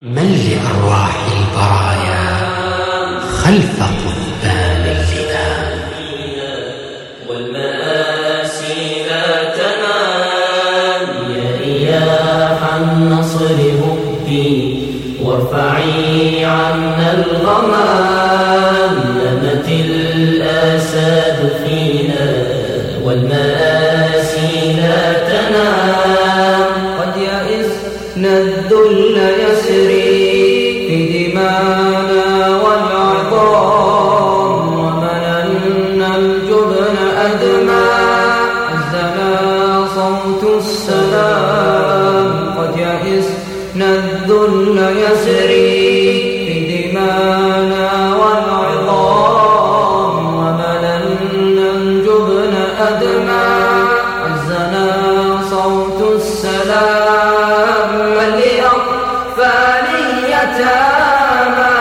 من لأرواح البرايا خلف قضبان اللئام والمآسي لا تنام يا رياح النصر هبي وارفعي عنا الغمام نمت الآساد فينا والمآسي لا تنام قد يئسنا الذل يسري في دمانا والعظام ومللنا الجبن أدمى عزنا صوت السلام قد يئسنا الذل يسري في دمانا والعظام ومللنا الجبن أدمى عزنا صوت السلام من لأطفال يتامى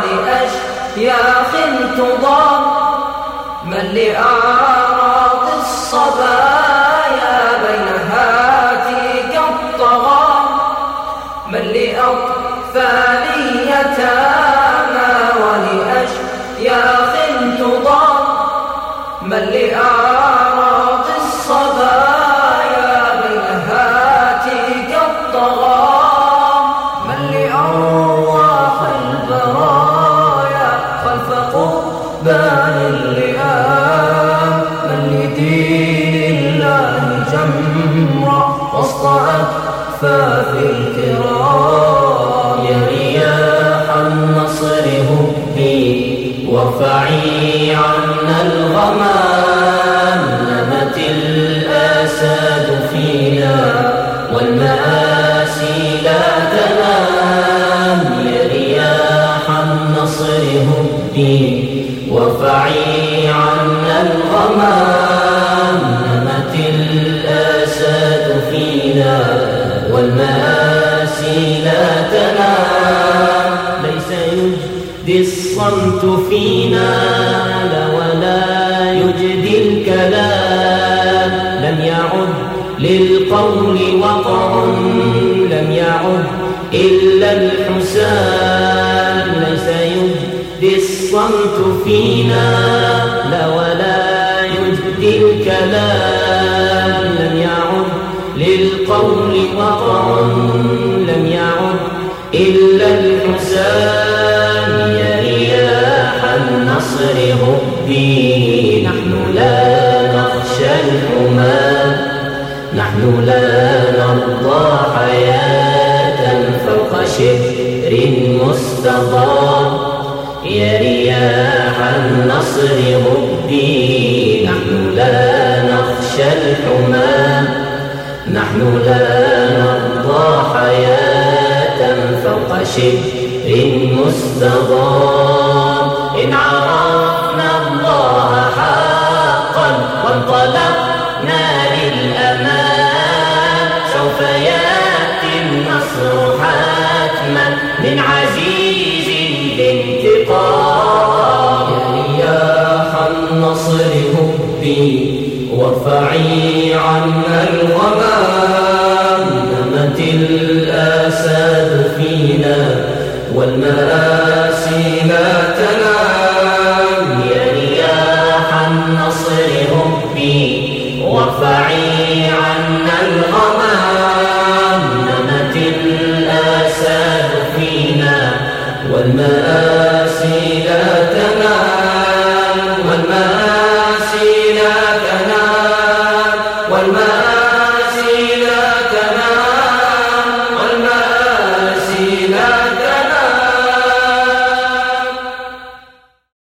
ولأشياخ تضام من لأعراض الصبايا بين هاتيك الطغام من لأطفال يتامى ولأشياخ تضام من لأعراض الصبايا بين هاتيك الطغام من لأرواح البرايا خلف قضبان اللئام من لدين الله جمرة وسط أكفاف الكرام يا رياح النصر هبي وارفعي عنا الغمام نمت الآساد فينا والمآسي لا تنام يا رياح النصر هبي وارفعي عنا الغمام نمت الآساد فينا والمآسي لا تنام ليس يجدي الصمت فينا ولا يجدي الكلام لم يعد للقول وقع لم يعد إلا الحسام ليس يجدي الصمت فينا ولا يجدي الكلام لم يعد للقول وقع لم يعد إلا الحسام يا رياح النصر هبي نحن لا نخشى الحمام نحن لا نرضى حياة فوق شبر مستضام يا رياح النصر هبي نحن لا نخشى الحمام نحن لا نرضى حياة فوق شبر مستضام إن عرفنا الله حقا وانطلقنا للأمام سوف يأتي النصر حتما من عزيز الانتقام يا رياح النصر هبي وارفعي عنا الغمام نمت الآساد فينا والمآسي لا تنام يا رياح النصر هبي وارفعي عنا الغمام نمت الآساد فينا والمآسي لا تنام والمآسي لا تنام والمآسي